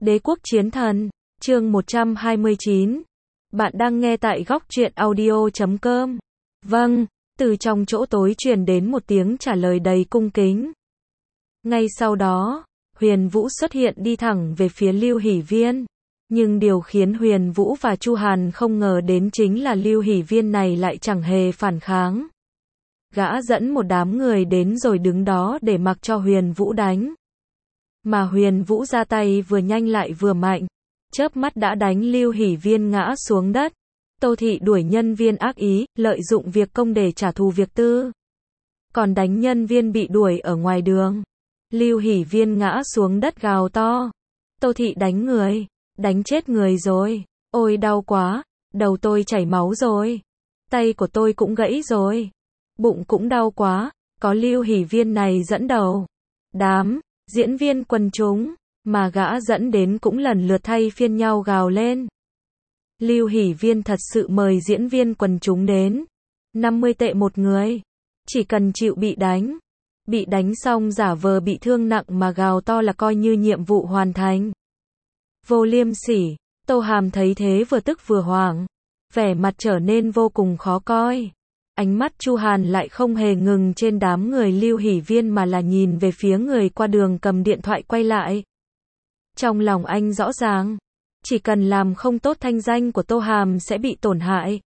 Đế quốc chiến thần, chương 129. Bạn đang nghe tại góc truyện audio.com. Vâng, từ trong chỗ tối truyền đến một tiếng trả lời đầy cung kính. Ngay sau đó, Huyền Vũ xuất hiện đi thẳng về phía Lưu Hỷ Viên. Nhưng điều khiến Huyền Vũ và Chu Hàn không ngờ đến chính là Lưu Hỷ Viên này lại chẳng hề phản kháng. Gã dẫn một đám người đến rồi đứng đó để mặc cho Huyền Vũ đánh. Mà Huyền Vũ ra tay vừa nhanh lại vừa mạnh, chớp mắt đã đánh Lưu Hỷ Viên ngã xuống đất. Tô Thị đuổi nhân viên ác ý, lợi dụng việc công để trả thù việc tư. Còn đánh nhân viên bị đuổi ở ngoài đường. Lưu Hỷ Viên ngã xuống đất gào to. Tô Thị đánh người, đánh chết người rồi. Ôi đau quá, đầu tôi chảy máu rồi. Tay của tôi cũng gãy rồi. Bụng cũng đau quá, có Lưu Hỷ Viên này dẫn đầu. Đám diễn viên quần chúng mà gã dẫn đến cũng lần lượt thay phiên nhau gào lên. Lưu Hỷ Viên thật sự mời diễn viên quần chúng đến. 50 tệ một người. Chỉ cần chịu bị đánh. Bị đánh xong giả vờ bị thương nặng mà gào to là coi như nhiệm vụ hoàn thành. Vô liêm sỉ. Tô Hàm thấy thế vừa tức vừa hoảng. Vẻ mặt trở nên vô cùng khó coi. Ánh mắt Chu Hàn lại không hề ngừng trên đám người Lưu Hỷ Viên mà là nhìn về phía người qua đường cầm điện thoại quay lại. Trong lòng anh rõ ràng, chỉ cần làm không tốt thanh danh của Tô Hàm sẽ bị tổn hại.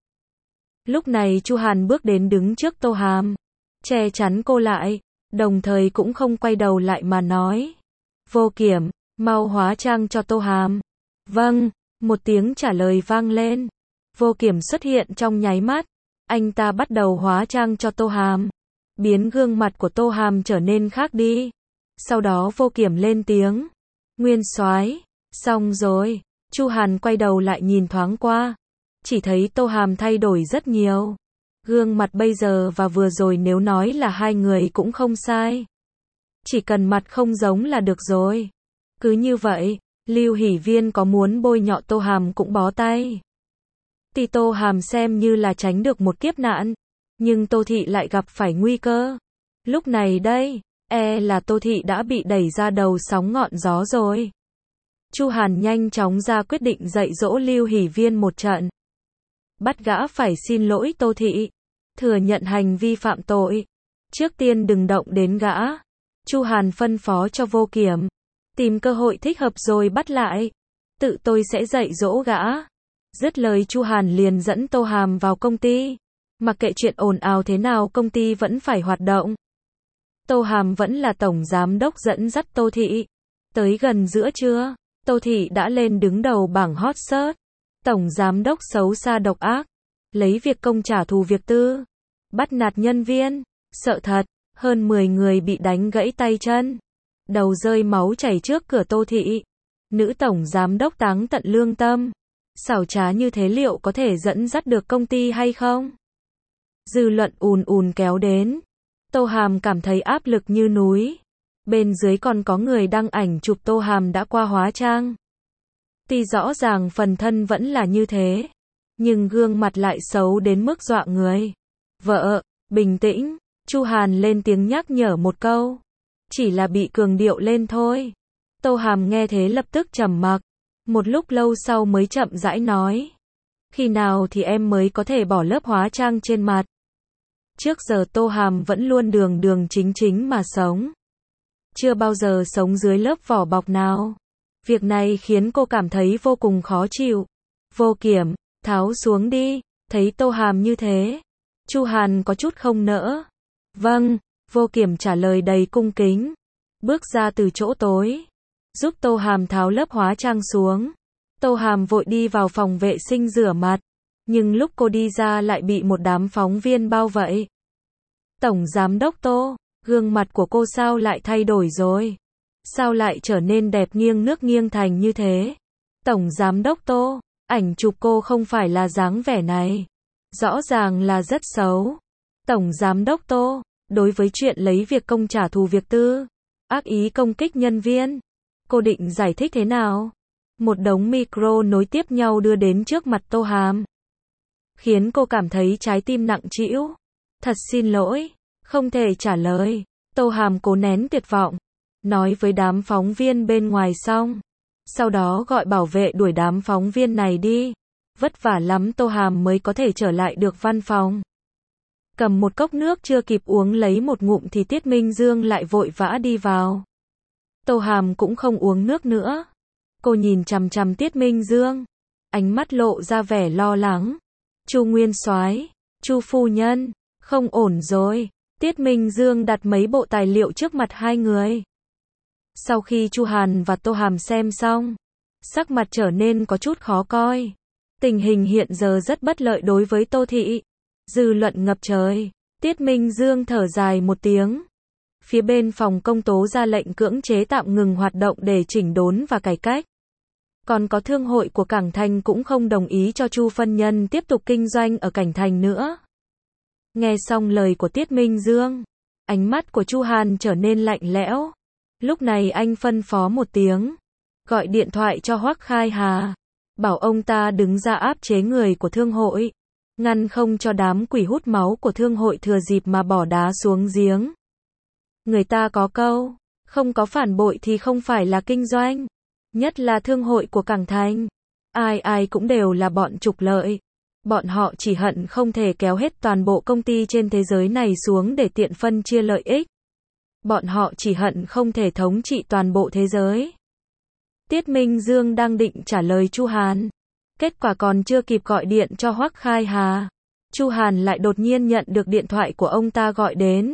Lúc này Chu Hàn bước đến đứng trước Tô Hàm, che chắn cô lại, đồng thời cũng không quay đầu lại mà nói. Vô Kiểm, mau hóa trang cho Tô Hàm. Vâng, một tiếng trả lời vang lên. Vô Kiểm xuất hiện trong nháy mắt. Anh ta bắt đầu hóa trang cho Tô Hàm, biến gương mặt của Tô Hàm trở nên khác đi. Sau đó Vô Kiểm lên tiếng. Nguyên soái, xong rồi. Chu Hàn quay đầu lại nhìn thoáng qua. Chỉ thấy Tô Hàm thay đổi rất nhiều. Gương mặt bây giờ và vừa rồi nếu nói là hai người cũng không sai. Chỉ cần mặt không giống là được rồi. Cứ như vậy, Lưu Hỷ Viên có muốn bôi nhọ Tô Hàm cũng bó tay. Thì Tô Hàm xem như là tránh được một kiếp nạn, nhưng Tô Thị lại gặp phải nguy cơ. Lúc này đây, là Tô Thị đã bị đẩy ra đầu sóng ngọn gió rồi. Chu Hàn nhanh chóng ra quyết định dạy dỗ Lưu Hỷ Viên một trận. Bắt gã phải xin lỗi Tô Thị, thừa nhận hành vi phạm tội. Trước tiên đừng động đến gã. Chu Hàn phân phó cho Vô Kiểm, tìm cơ hội thích hợp rồi bắt lại. Tự tôi sẽ dạy dỗ gã. Dứt lời Chu Hàn liền dẫn Tô Hàm vào công ty. Mặc kệ chuyện ồn ào thế nào công ty vẫn phải hoạt động. Tô Hàm vẫn là tổng giám đốc dẫn dắt Tô Thị. Tới gần giữa trưa, Tô Thị đã lên đứng đầu bảng hot search. Tổng giám đốc xấu xa độc ác. Lấy việc công trả thù việc tư. Bắt nạt nhân viên. Sợ thật, hơn 10 người bị đánh gãy tay chân. Đầu rơi máu chảy trước cửa Tô Thị. Nữ tổng giám đốc táng tận lương tâm. Xảo trá như thế liệu có thể dẫn dắt được công ty hay không? Dư luận ùn ùn kéo đến. Tô Hàm cảm thấy áp lực như núi. Bên dưới còn có người đăng ảnh chụp Tô Hàm đã qua hóa trang. Tuy rõ ràng phần thân vẫn là như thế, nhưng gương mặt lại xấu đến mức dọa người. Vợ, bình tĩnh. Chu Hàn lên tiếng nhắc nhở một câu. Chỉ là bị cường điệu lên thôi. Tô Hàm nghe thế lập tức trầm mặc. Một lúc lâu sau mới chậm rãi nói. Khi nào thì em mới có thể bỏ lớp hóa trang trên mặt? Trước giờ Tô Hàm vẫn luôn đường đường chính chính mà sống. Chưa bao giờ sống dưới lớp vỏ bọc nào. Việc này khiến cô cảm thấy vô cùng khó chịu. Vô Kiểm, tháo xuống đi. Thấy Tô Hàm như thế, Chu Hàn có chút không nỡ. Vâng, Vô Kiểm trả lời đầy cung kính. Bước ra từ chỗ tối, giúp Tô Hàm tháo lớp hóa trang xuống. Tô Hàm vội đi vào phòng vệ sinh rửa mặt. Nhưng lúc cô đi ra lại bị một đám phóng viên bao vây. Tổng giám đốc Tô, gương mặt của cô sao lại thay đổi rồi? Sao lại trở nên đẹp nghiêng nước nghiêng thành như thế? Tổng giám đốc Tô, ảnh chụp cô không phải là dáng vẻ này. Rõ ràng là rất xấu. Tổng giám đốc Tô, đối với chuyện lấy việc công trả thù việc tư, ác ý công kích nhân viên, cô định giải thích thế nào? Một đống micro nối tiếp nhau đưa đến trước mặt Tô Hàm. Khiến cô cảm thấy trái tim nặng trĩu. Thật xin lỗi, không thể trả lời. Tô Hàm cố nén tuyệt vọng. Nói với đám phóng viên bên ngoài xong. Sau đó gọi bảo vệ đuổi đám phóng viên này đi. Vất vả lắm Tô Hàm mới có thể trở lại được văn phòng. Cầm một cốc nước chưa kịp uống lấy một ngụm thì Tiết Minh Dương lại vội vã đi vào. Tô Hàm cũng không uống nước nữa. Cô nhìn chằm chằm Tiết Minh Dương, ánh mắt lộ ra vẻ lo lắng. Chu Nguyên Soái, Chu phu nhân, không ổn rồi. Tiết Minh Dương đặt mấy bộ tài liệu trước mặt hai người. Sau khi Chu Hàn và Tô Hàm xem xong, sắc mặt trở nên có chút khó coi. Tình hình hiện giờ rất bất lợi đối với Tô thị. Dư luận ngập trời. Tiết Minh Dương thở dài một tiếng. Phía bên phòng công tố ra lệnh cưỡng chế tạm ngừng hoạt động để chỉnh đốn và cải cách. Còn có thương hội của Cảng Thành cũng không đồng ý cho Chu phân nhân tiếp tục kinh doanh ở Cảng Thành nữa. Nghe xong lời của Tiết Minh Dương, ánh mắt của Chu Hàn trở nên lạnh lẽo. Lúc này anh phân phó một tiếng, gọi điện thoại cho Hoắc Khai Hà, bảo ông ta đứng ra áp chế người của thương hội, ngăn không cho đám quỷ hút máu của thương hội thừa dịp mà bỏ đá xuống giếng. Người ta có câu, không có phản bội thì không phải là kinh doanh, nhất là thương hội của Cảng Thành. Ai ai cũng đều là bọn trục lợi. Bọn họ chỉ hận không thể kéo hết toàn bộ công ty trên thế giới này xuống để tiện phân chia lợi ích. Bọn họ chỉ hận không thể thống trị toàn bộ thế giới. Tiết Minh Dương đang định trả lời Chu Hàn. Kết quả còn chưa kịp gọi điện cho Hoắc Khai Hà, Chu Hàn lại đột nhiên nhận được điện thoại của ông ta gọi đến.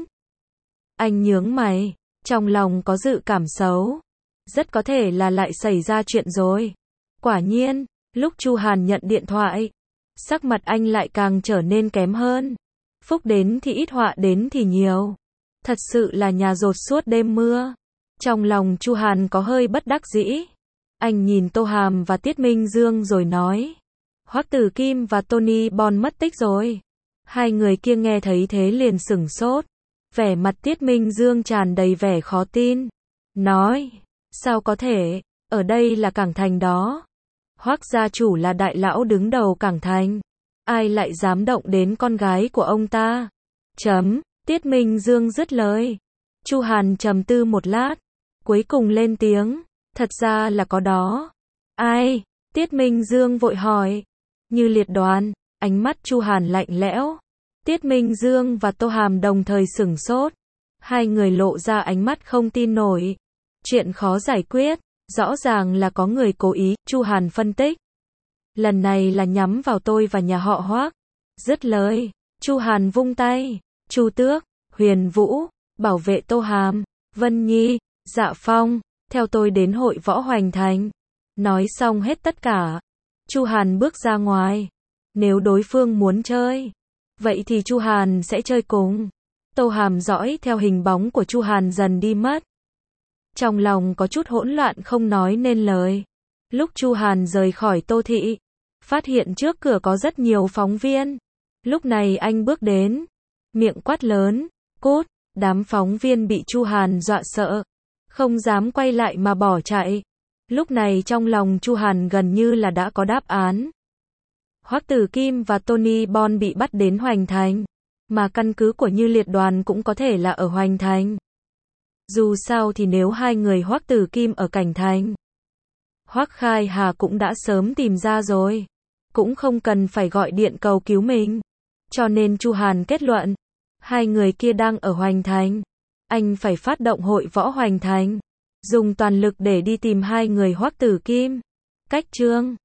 Anh nhướng mày, trong lòng có dự cảm xấu. Rất có thể là lại xảy ra chuyện rồi. Quả nhiên, lúc Chu Hàn nhận điện thoại, sắc mặt anh lại càng trở nên kém hơn. Phúc đến thì ít họa đến thì nhiều. Thật sự là nhà dột suốt đêm mưa. Trong lòng Chu Hàn có hơi bất đắc dĩ. Anh nhìn Tô Hàm và Tiết Minh Dương rồi nói. Hoắc Tử Kim và Tony Bon mất tích rồi. Hai người kia nghe thấy thế liền sửng sốt. Vẻ mặt Tiết Minh Dương tràn đầy vẻ khó tin. Nói, sao có thể, ở đây là Cảng Thành đó. Hoắc gia chủ là đại lão đứng đầu Cảng Thành. Ai lại dám động đến con gái của ông ta? Tiết Minh Dương dứt lời. Chu Hàn trầm tư một lát, cuối cùng lên tiếng. Thật ra là có đó. Ai? Tiết Minh Dương vội hỏi. Như Liệt đoán, ánh mắt Chu Hàn lạnh lẽo. Tiết Minh Dương và Tô Hàm đồng thời sửng sốt. Hai người lộ ra ánh mắt không tin nổi. Chuyện khó giải quyết, rõ ràng là có người cố ý, Chu Hàn phân tích. Lần này là nhắm vào tôi và nhà họ Hoắc. Dứt lời, Chu Hàn vung tay. Chu Tước, Huyền Vũ, bảo vệ Tô Hàm, Vân Nhi, Dạ Phong, theo tôi đến hội võ Hoành Thành. Nói xong hết tất cả, Chu Hàn bước ra ngoài. Nếu đối phương muốn chơi, vậy thì Chu Hàn sẽ chơi cùng. Tô Hàm dõi theo hình bóng của Chu Hàn dần đi mất. Trong lòng có chút hỗn loạn không nói nên lời. Lúc Chu Hàn rời khỏi Tô thị, phát hiện trước cửa có rất nhiều phóng viên. Lúc này anh bước đến, miệng quát lớn, cút. Đám phóng viên bị Chu Hàn dọa sợ, không dám quay lại mà bỏ chạy. Lúc này trong lòng Chu Hàn gần như là đã có đáp án. Hoắc Tử Kim và Tony Bon bị bắt đến Hoành Thành, mà căn cứ của Như Liệt đoàn cũng có thể là ở Hoành Thành. Dù sao thì nếu hai người Hoắc Tử Kim ở Cảng Thành, Hoắc Khai Hà cũng đã sớm tìm ra rồi, cũng không cần phải gọi điện cầu cứu mình. Cho nên Chu Hàn kết luận, hai người kia đang ở Hoành Thành. Anh phải phát động hội võ Hoành Thành, dùng toàn lực để đi tìm hai người Hoắc Tử Kim. Cách chương